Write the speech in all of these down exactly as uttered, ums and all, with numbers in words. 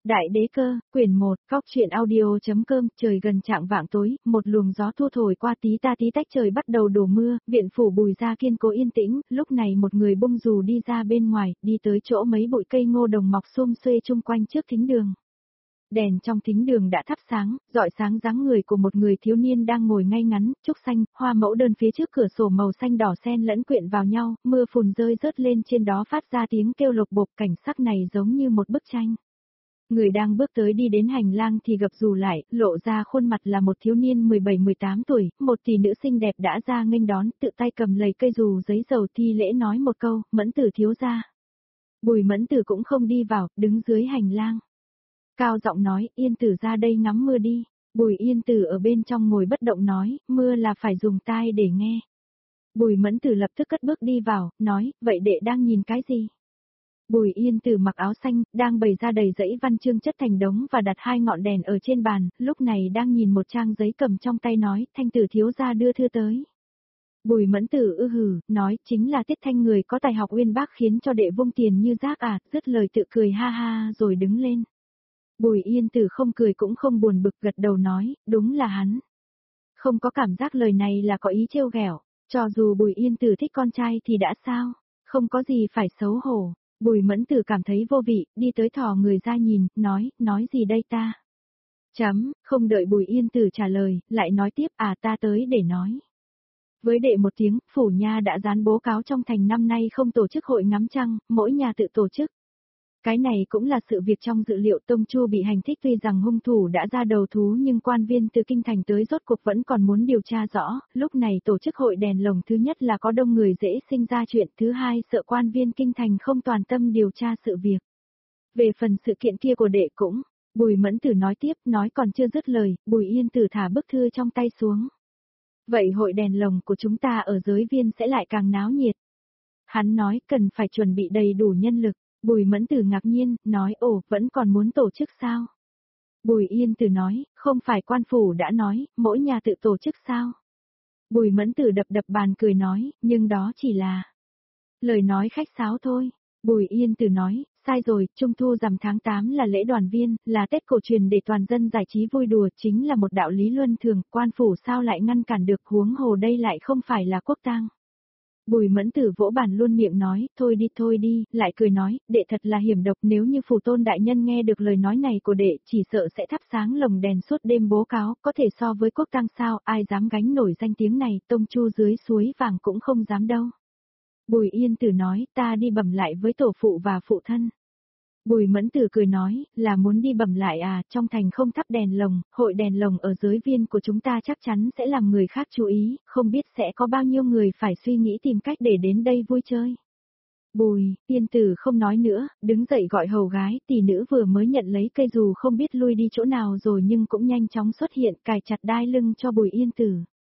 Đại đế cơ, quyển một, cóc truyện audio.com, trời gần chạng vạng tối, một luồng gió thua thổi qua tí ta tí tách trời bắt đầu đổ mưa, viện phủ Bùi gia kiên cố yên tĩnh, lúc này một người bung dù đi ra bên ngoài, đi tới chỗ mấy bụi cây ngô đồng mọc xum xuê chung quanh trước thính đường. Đèn trong thính đường đã thắp sáng, rọi sáng dáng người của một người thiếu niên đang ngồi ngay ngắn, trúc xanh, hoa mẫu đơn phía trước cửa sổ màu xanh đỏ xen lẫn quyện vào nhau, mưa phùn rơi rớt lên trên đó phát ra tiếng kêu lộc bộp, cảnh sắc này giống như một bức tranh. Người đang bước tới đi đến hành lang thì gập dù lại, lộ ra khuôn mặt là một thiếu niên mười bảy mười tám tuổi, một tỷ nữ xinh đẹp đã ra nghênh đón, tự tay cầm lấy cây dù giấy dầu thi lễ nói một câu, Mẫn Tử thiếu gia. Bùi Mẫn Tử cũng không đi vào, đứng dưới hành lang. Cao giọng nói, Yên Tử ra đây ngắm mưa đi. Bùi Yên Tử ở bên trong ngồi bất động nói, mưa là phải dùng tai để nghe. Bùi Mẫn Tử lập tức cất bước đi vào, nói, vậy đệ đang nhìn cái gì? Bùi Yên Tử mặc áo xanh, đang bày ra đầy dãy văn chương chất thành đống và đặt hai ngọn đèn ở trên bàn, lúc này đang nhìn một trang giấy cầm trong tay nói, Thanh Tử thiếu gia đưa thư tới. Bùi Mẫn Tử ư hừ, nói, chính là Tiết Thanh người có tài học uyên bác khiến cho đệ vung tiền như rác à, dứt lời tự cười ha ha rồi đứng lên. Bùi Yên Tử không cười cũng không buồn bực gật đầu nói, đúng là hắn. Không có cảm giác lời này là có ý trêu ghẹo, cho dù Bùi Yên Tử thích con trai thì đã sao, không có gì phải xấu hổ. Bùi Mẫn Tử cảm thấy vô vị, đi tới thò người ra nhìn, nói, nói gì đây ta? Chấm, không đợi Bùi Yên Tử trả lời, lại nói tiếp, à ta tới để nói. Với đệ một tiếng, phủ nha đã dán bố cáo trong thành năm nay không tổ chức hội ngắm trăng, mỗi nhà tự tổ chức. Cái này cũng là sự việc trong dự liệu. Tông Chu bị hành thích, tuy rằng hung thủ đã ra đầu thú nhưng quan viên từ kinh thành tới rốt cuộc vẫn còn muốn điều tra rõ, lúc này tổ chức hội đèn lồng thứ nhất là có đông người dễ sinh ra chuyện, thứ hai sợ quan viên kinh thành không toàn tâm điều tra sự việc. Về phần sự kiện kia của đệ cũng, Bùi Mẫn Tử nói tiếp, nói còn chưa dứt lời, Bùi Yên Tử thả bức thư trong tay xuống. Vậy hội đèn lồng của chúng ta ở giới viên sẽ lại càng náo nhiệt. Hắn nói cần phải chuẩn bị đầy đủ nhân lực. Bùi Mẫn Tử ngạc nhiên, nói ồ, vẫn còn muốn tổ chức sao? Bùi Yên Tử nói, không phải quan phủ đã nói, mỗi nhà tự tổ chức sao? Bùi Mẫn Tử đập đập bàn cười nói, nhưng đó chỉ là lời nói khách sáo thôi. Bùi Yên Tử nói, sai rồi, Trung thu rằm tháng tám là lễ đoàn viên, là Tết cổ truyền để toàn dân giải trí vui đùa, chính là một đạo lý luân thường, quan phủ sao lại ngăn cản được, huống hồ đây lại không phải là quốc tang. Bùi Mẫn Tử vỗ bàn luôn miệng nói, thôi đi thôi đi, lại cười nói, đệ thật là hiểm độc, nếu như phủ tôn đại nhân nghe được lời nói này của đệ, chỉ sợ sẽ thắp sáng lồng đèn suốt đêm bố cáo, có thể so với quốc tang sao, ai dám gánh nổi danh tiếng này, Tông Chu dưới suối vàng cũng không dám đâu. Bùi Yên Tử nói, ta đi bẩm lại với tổ phụ và phụ thân. Bùi Mẫn Tử cười nói, là muốn đi bẩm lại à, trong thành không thắp đèn lồng, hội đèn lồng ở giới viên của chúng ta chắc chắn sẽ làm người khác chú ý, không biết sẽ có bao nhiêu người phải suy nghĩ tìm cách để đến đây vui chơi. Bùi, Yên Tử không nói nữa, đứng dậy gọi hầu gái, tỷ nữ vừa mới nhận lấy cây dù không biết lui đi chỗ nào rồi nhưng cũng nhanh chóng xuất hiện, cài chặt đai lưng cho Bùi Yên Tử.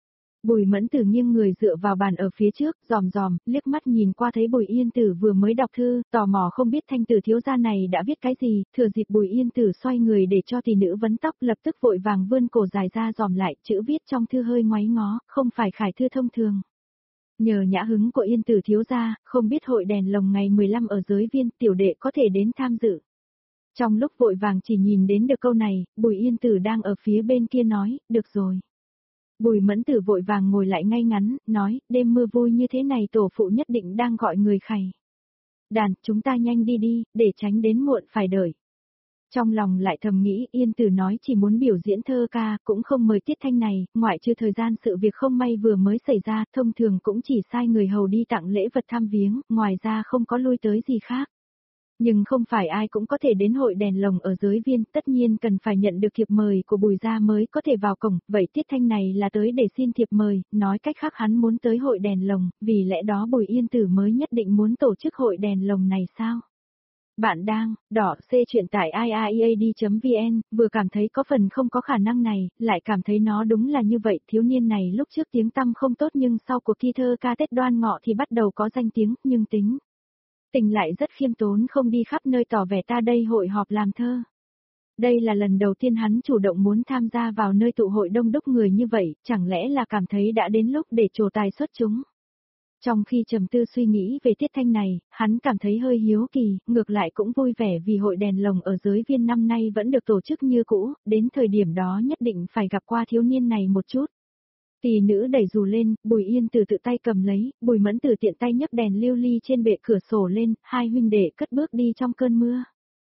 Bùi Mẫn Tử nghiêng người dựa vào bàn ở phía trước, dòm dòm, liếc mắt nhìn qua thấy Bùi Yên Tử vừa mới đọc thư, tò mò không biết Thanh Tử thiếu gia này đã viết cái gì, thừa dịp Bùi Yên Tử xoay người để cho tỷ nữ vấn tóc, lập tức vội vàng vươn cổ dài ra dòm lại, chữ viết trong thư hơi ngoáy ngó, không phải khải thư thông thường. Nhờ nhã hứng của Yên Tử thiếu gia, không biết hội đèn lồng ngày mười lăm ở giới viên, tiểu đệ có thể đến tham dự. Trong lúc vội vàng chỉ nhìn đến được câu này, Bùi Yên Tử đang ở phía bên kia nói, được rồi. Bùi Mẫn Tử vội vàng ngồi lại ngay ngắn, nói, đêm mưa vui như thế này tổ phụ nhất định đang gọi người khày. Đàn, chúng ta nhanh đi đi, để tránh đến muộn phải đợi. Trong lòng lại thầm nghĩ, Yên Tử nói chỉ muốn biểu diễn thơ ca, cũng không mời Tiết Thanh này, ngoại trừ thời gian sự việc không may vừa mới xảy ra, thông thường cũng chỉ sai người hầu đi tặng lễ vật thăm viếng, ngoài ra không có lui tới gì khác. Nhưng không phải ai cũng có thể đến hội đèn lồng ở giới viên, tất nhiên cần phải nhận được thiệp mời của Bùi gia mới có thể vào cổng, vậy Tiết Thanh này là tới để xin thiệp mời, nói cách khác hắn muốn tới hội đèn lồng, vì lẽ đó Bùi Yên Tử mới nhất định muốn tổ chức hội đèn lồng này sao? Bạn đang, đỏ C truyện tại i i a d chấm v n, vừa cảm thấy có phần không có khả năng này, lại cảm thấy nó đúng là như vậy, thiếu niên này lúc trước tiếng tăm không tốt nhưng sau cuộc thi thơ ca Tết Đoan Ngọ thì bắt đầu có danh tiếng, nhưng tính tình lại rất khiêm tốn, không đi khắp nơi tỏ vẻ ta đây hội họp làm thơ. Đây là lần đầu tiên hắn chủ động muốn tham gia vào nơi tụ hội đông đúc người như vậy, chẳng lẽ là cảm thấy đã đến lúc để trổ tài xuất chúng. Trong khi trầm tư suy nghĩ về tiết thanh này, hắn cảm thấy hơi hiếu kỳ, ngược lại cũng vui vẻ vì hội đèn lồng ở giới viên năm nay vẫn được tổ chức như cũ, đến thời điểm đó nhất định phải gặp qua thiếu niên này một chút. Tỷ nữ đẩy dù lên, Bùi Yên Từ tự tay cầm lấy, Bùi Mẫn Từ tiện tay nhấc đèn lưu ly trên bệ cửa sổ lên, hai huynh đệ cất bước đi trong cơn mưa.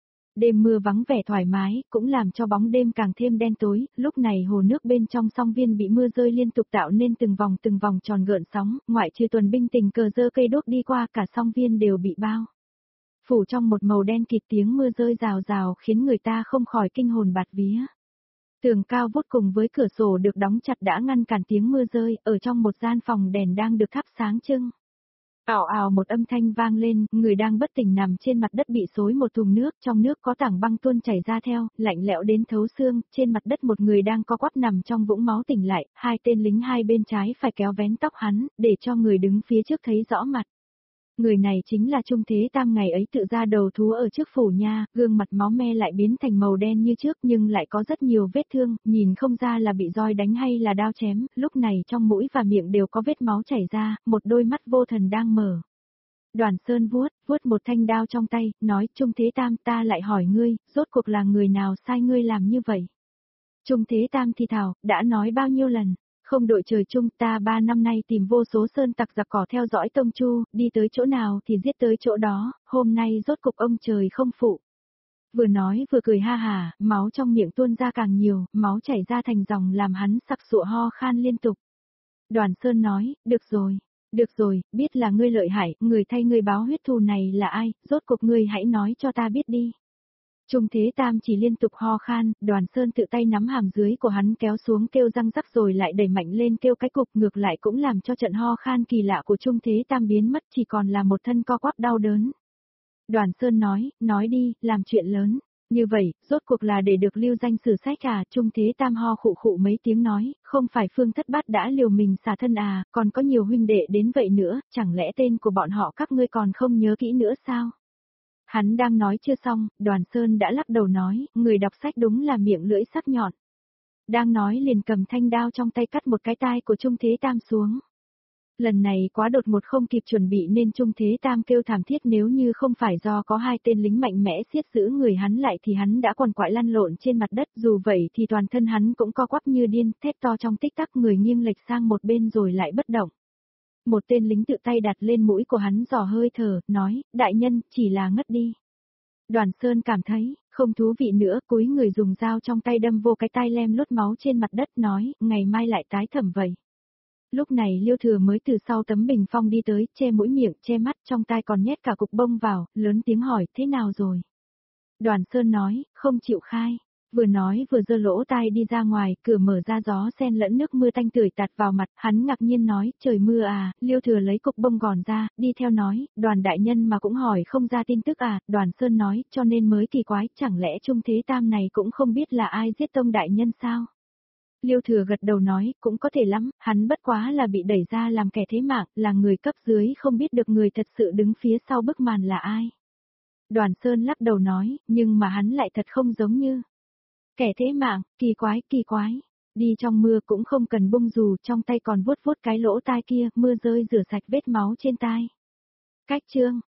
Đêm mưa vắng vẻ thoải mái, cũng làm cho bóng đêm càng thêm đen tối, lúc này hồ nước bên trong song viên bị mưa rơi liên tục tạo nên từng vòng từng vòng tròn gợn sóng, ngoại trừ tuần binh tình cờ dơ cây đuốc đi qua cả song viên đều bị bao phủ trong một màu đen kịt, tiếng mưa rơi rào rào khiến người ta không khỏi kinh hồn bạt vía. Tường cao vút cùng với cửa sổ được đóng chặt đã ngăn cản tiếng mưa rơi, ở trong một gian phòng đèn đang được thắp sáng trưng. Ào ào một âm thanh vang lên, người đang bất tỉnh nằm trên mặt đất bị xối một thùng nước, trong nước có tảng băng tuôn chảy ra theo, lạnh lẽo đến thấu xương, trên mặt đất một người đang co quắp nằm trong vũng máu tỉnh lại, hai tên lính hai bên trái phải kéo vén tóc hắn, để cho người đứng phía trước thấy rõ mặt. Người này chính là Trung Thế Tam ngày ấy tự ra đầu thú ở trước phủ nha, gương mặt máu me lại biến thành màu đen như trước nhưng lại có rất nhiều vết thương, nhìn không ra là bị roi đánh hay là đao chém, lúc này trong mũi và miệng đều có vết máu chảy ra, một đôi mắt vô thần đang mở. Đoàn Sơn vuốt, vuốt một thanh đao trong tay, nói Trung Thế Tam ta lại hỏi ngươi, rốt cuộc là người nào sai ngươi làm như vậy? Trung Thế Tam thì thào, đã nói bao nhiêu lần. Không đội trời chung, ta ba năm nay tìm vô số sơn tặc giặc cỏ theo dõi Tông Chu, đi tới chỗ nào thì giết tới chỗ đó, hôm nay rốt cục ông trời không phụ. Vừa nói vừa cười ha hà, máu trong miệng tuôn ra càng nhiều, máu chảy ra thành dòng làm hắn sặc sụa ho khan liên tục. Đoàn Sơn nói, được rồi, được rồi, biết là ngươi lợi hại, người thay ngươi báo huyết thù này là ai, rốt cục ngươi hãy nói cho ta biết đi. Trung Thế Tam chỉ liên tục ho khan, Đoàn Sơn tự tay nắm hàm dưới của hắn kéo xuống kêu răng rắc rồi lại đẩy mạnh lên kêu cái cục, ngược lại cũng làm cho trận ho khan kỳ lạ của Trung Thế Tam biến mất, chỉ còn là một thân co quắp đau đớn. Đoàn Sơn nói, nói đi, làm chuyện lớn. Như vậy, rốt cuộc là để được lưu danh sử sách à, Trung Thế Tam ho khụ khụ mấy tiếng nói, không phải Phương Thất Bát đã liều mình xả thân à, còn có nhiều huynh đệ đến vậy nữa, chẳng lẽ tên của bọn họ các ngươi còn không nhớ kỹ nữa sao? Hắn đang nói chưa xong, Đoàn Sơn đã lắc đầu nói, người đọc sách đúng là miệng lưỡi sắc nhọn. Đang nói liền cầm thanh đao trong tay cắt một cái tai của Trung Thế Tam xuống. Lần này quá đột ngột không kịp chuẩn bị nên Trung Thế Tam kêu thảm thiết, nếu như không phải do có hai tên lính mạnh mẽ siết giữ người hắn lại thì hắn đã quằn quại lăn lộn trên mặt đất, dù vậy thì toàn thân hắn cũng co quắp như điên, thét to trong tích tắc, người nghiêng lệch sang một bên rồi lại bất động. Một tên lính tự tay đặt lên mũi của hắn dò hơi thở, nói, đại nhân, chỉ là ngất đi. Đoàn Sơn cảm thấy, không thú vị nữa, cúi người dùng dao trong tay đâm vô cái tai lem lút máu trên mặt đất, nói, ngày mai lại tái thẩm vậy. Lúc này Liêu Thừa mới từ sau tấm bình phong đi tới, che mũi miệng, che mắt, trong tai còn nhét cả cục bông vào, lớn tiếng hỏi, thế nào rồi? Đoàn Sơn nói, không chịu khai. Vừa nói vừa giơ lỗ tai đi ra ngoài, cửa mở ra, gió xen lẫn nước mưa tanh tưởi tạt vào mặt, hắn ngạc nhiên nói, trời mưa à, Liêu Thừa lấy cục bông gòn ra, đi theo nói, Đoàn đại nhân mà cũng hỏi không ra tin tức à, Đoàn Sơn nói, cho nên mới kỳ quái, chẳng lẽ Trung Thế Tam này cũng không biết là ai giết Tông đại nhân sao? Liêu Thừa gật đầu nói, cũng có thể lắm, hắn bất quá là bị đẩy ra làm kẻ thế mạng, là người cấp dưới không biết được người thật sự đứng phía sau bức màn là ai. Đoàn Sơn lắc đầu nói, nhưng mà hắn lại thật không giống như kẻ thế mạng, kỳ quái, kỳ quái. Đi trong mưa cũng không cần bung dù, trong tay còn vuốt vuốt cái lỗ tai kia, mưa rơi rửa sạch vết máu trên tai. Cách chương